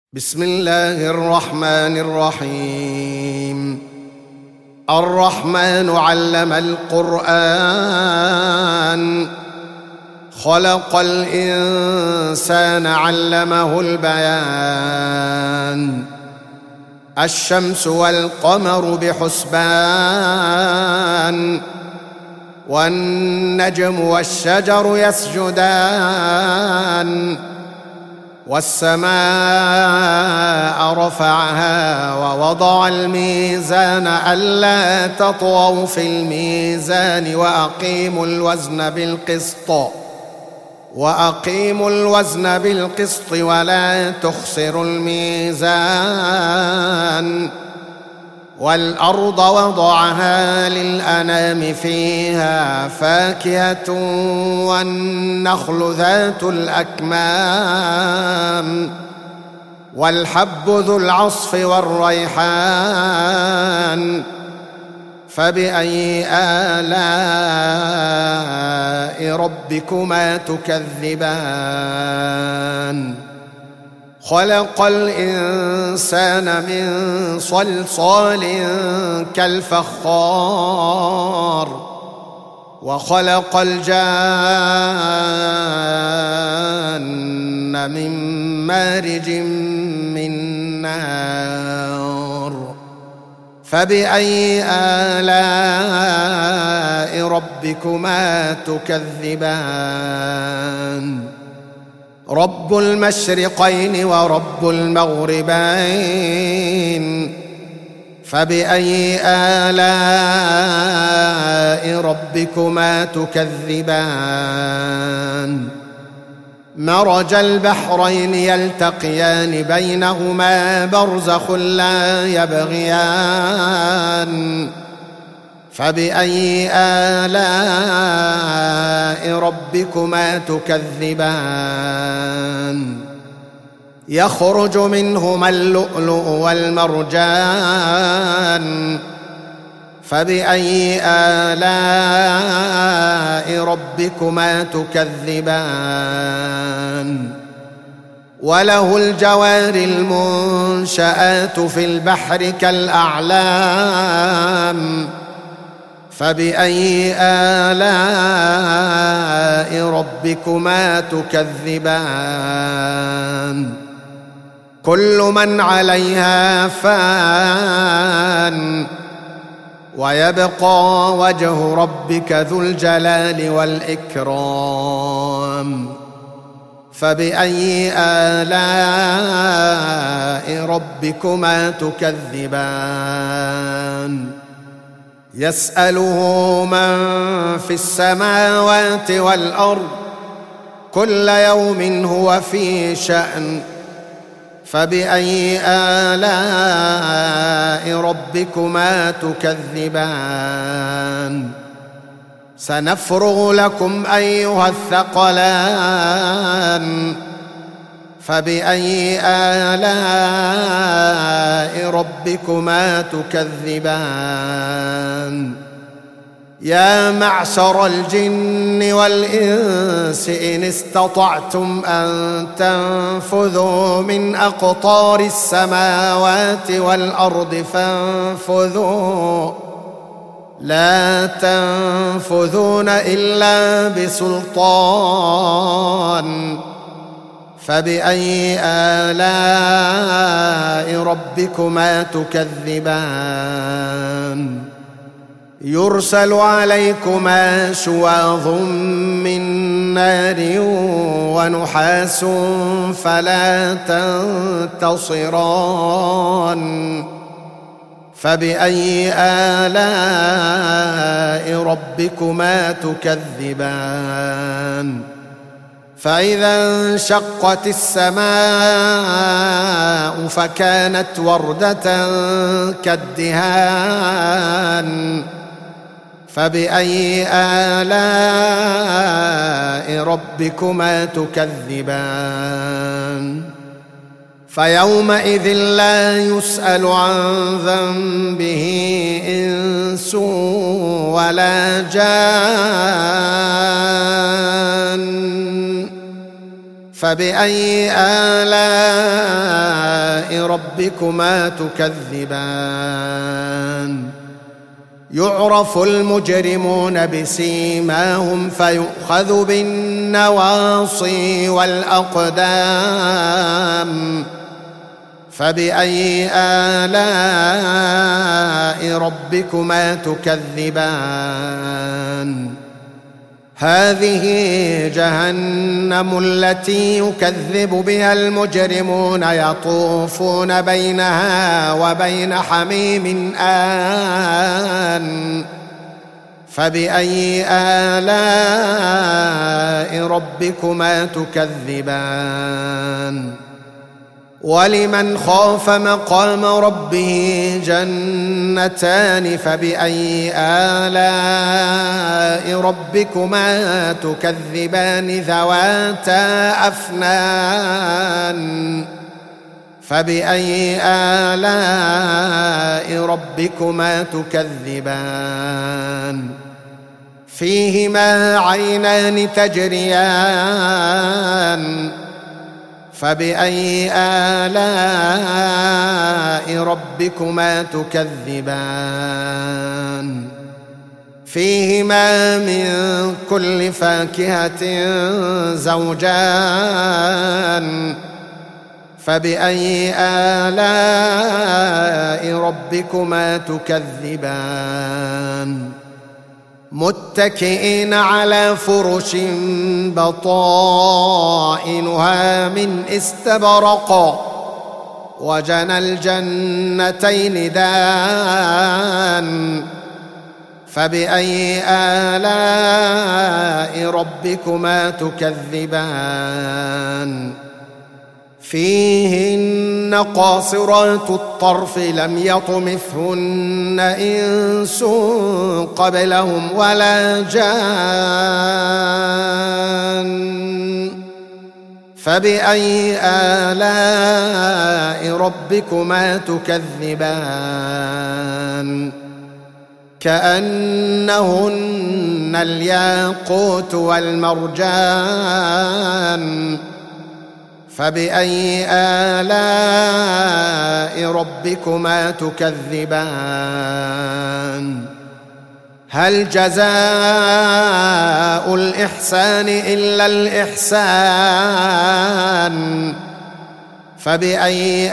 بسم الله الرحمن الرحيم. الرحمن علم القرآن، خلق الإنسان علمه البيان. الشمس والقمر بحسبان، والنجم والشجر يسجدان. والسماء رفعها ووضع الميزان ألا تطغوا في الميزان وأقيموا الوزن بالقسط ولا تخسروا الميزان. والأرض وضعها للأنام فيها فاكهة والنخل ذات الأكمام والحب ذو العصف والريحان. فبأي آلاء ربكما تكذبان؟ خلق الإنسان من صلصال كالفخار، وخلق الجان من مارج من نار. فبأي آلاء ربكما تكذبان؟ رب المشرقين ورب المغربين. فبأي آلاء ربكما تكذبان؟ مرج البحرين يلتقيان بينهما برزخ لا يبغيان. فبأي آلاء ربكما تكذبان؟ يخرج منهما اللؤلؤ والمرجان. فبأي آلاء ربكما تكذبان؟ وله الجوار المنشآت في البحر كالأعلام. فبأي آلاء ربكما تكذبان؟ كل من عليها فان، ويبقى وجه ربك ذو الجلال والإكرام. فبأي آلاء ربكما تكذبان؟ يسأله من في السماوات والأرض، كل يوم هو في شأن. فبأي آلاء ربكما تكذبان؟ سنفرغ لكم أيها الثقلان. فبأي آلاء ربكما تكذبان؟ يا معشر الجن والإنس إن استطعتم أن تنفذوا من أقطار السماوات والأرض فانفذوا، لا تنفذون إلا بسلطان. فبأي آلاء ربكما تكذبان؟ يرسل عليكما شواظ من نار ونحاس فلا تنتصران. فبأي آلاء ربكما تكذبان؟ فإذا انشقت السماء فكانت وردة كالدهان. فبأي آلاء ربكما تكذبان؟ فيومئذ لا يسأل عن ذنبه إنس ولا جان. فبأي آلاء ربكما تكذبان يعرف المجرمون بسيماهم فيؤخذ بالنواصي والأقدام فبأي آلاء ربكما تكذبان هذه جهنم التي يكذب بها المجرمون يطوفون بينها وبين حميم آن فبأي آلاء ربكما تكذبان ولمن خاف مقام ربه جنتان فبأي آلاء ربكما تكذبان ذواتا أفنان فبأي آلاء ربكما تكذبان فيهما عينان تجريان فبأي آلاء ربكما تكذبان فيهما من كل فاكهة زوجان فبأي آلاء ربكما تكذبان متكئين على فرش بطائنها من استبرق وجنى الجنتين دان فبأي آلاء ربكما تكذبان فيهن قاصرات الطرف لم يطمثهن إنس قبلهم ولا جان فبأي آلاء ربكما تكذبان كأنهن الياقوت والمرجان فبأي آلاء ربكما تكذبان هل جزاء الإحسان إلا الإحسان فبأي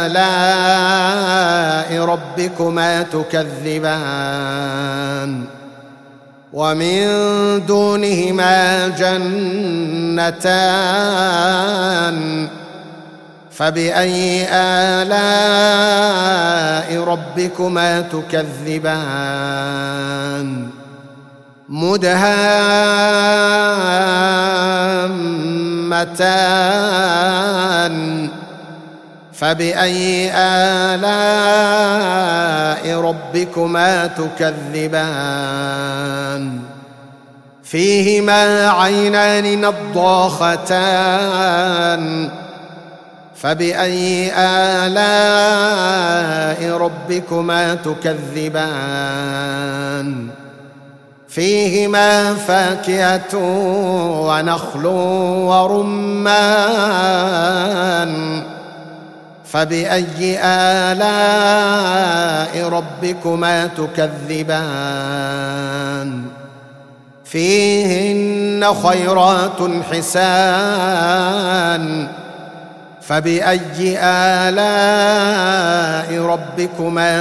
آلاء ربكما تكذبان ومن دونهما جنتان فبأي آلاء ربكما تكذبان مدهامتان فبأي آلاء ربكما تكذبان فيهما عينان نضاختان فبأي آلاء ربكما تكذبان فيهما فاكهة ونخل ورمان فبأي آلاء ربكما تكذبان فيهن خيرات حسان فبأي آلاء ربكما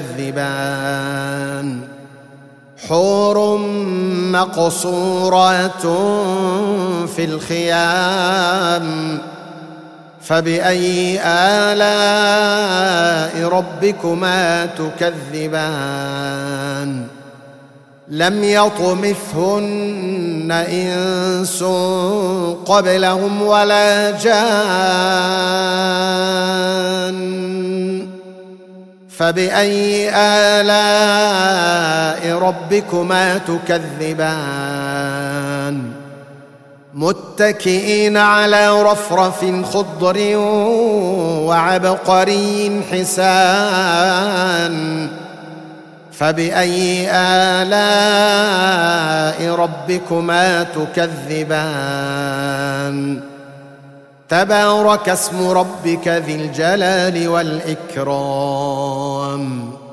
تكذبان حور مقصورات في الخيام فبأي آلاء ربكما تكذبان لم يطمثهن إنس قبلهم ولا جان فبأي آلاء ربكما تكذبان متكئين على رفرف خضر وعبقري حسان فبأي آلاء ربكما تكذبان تبارك اسم ربك ذي الجلال والإكرام.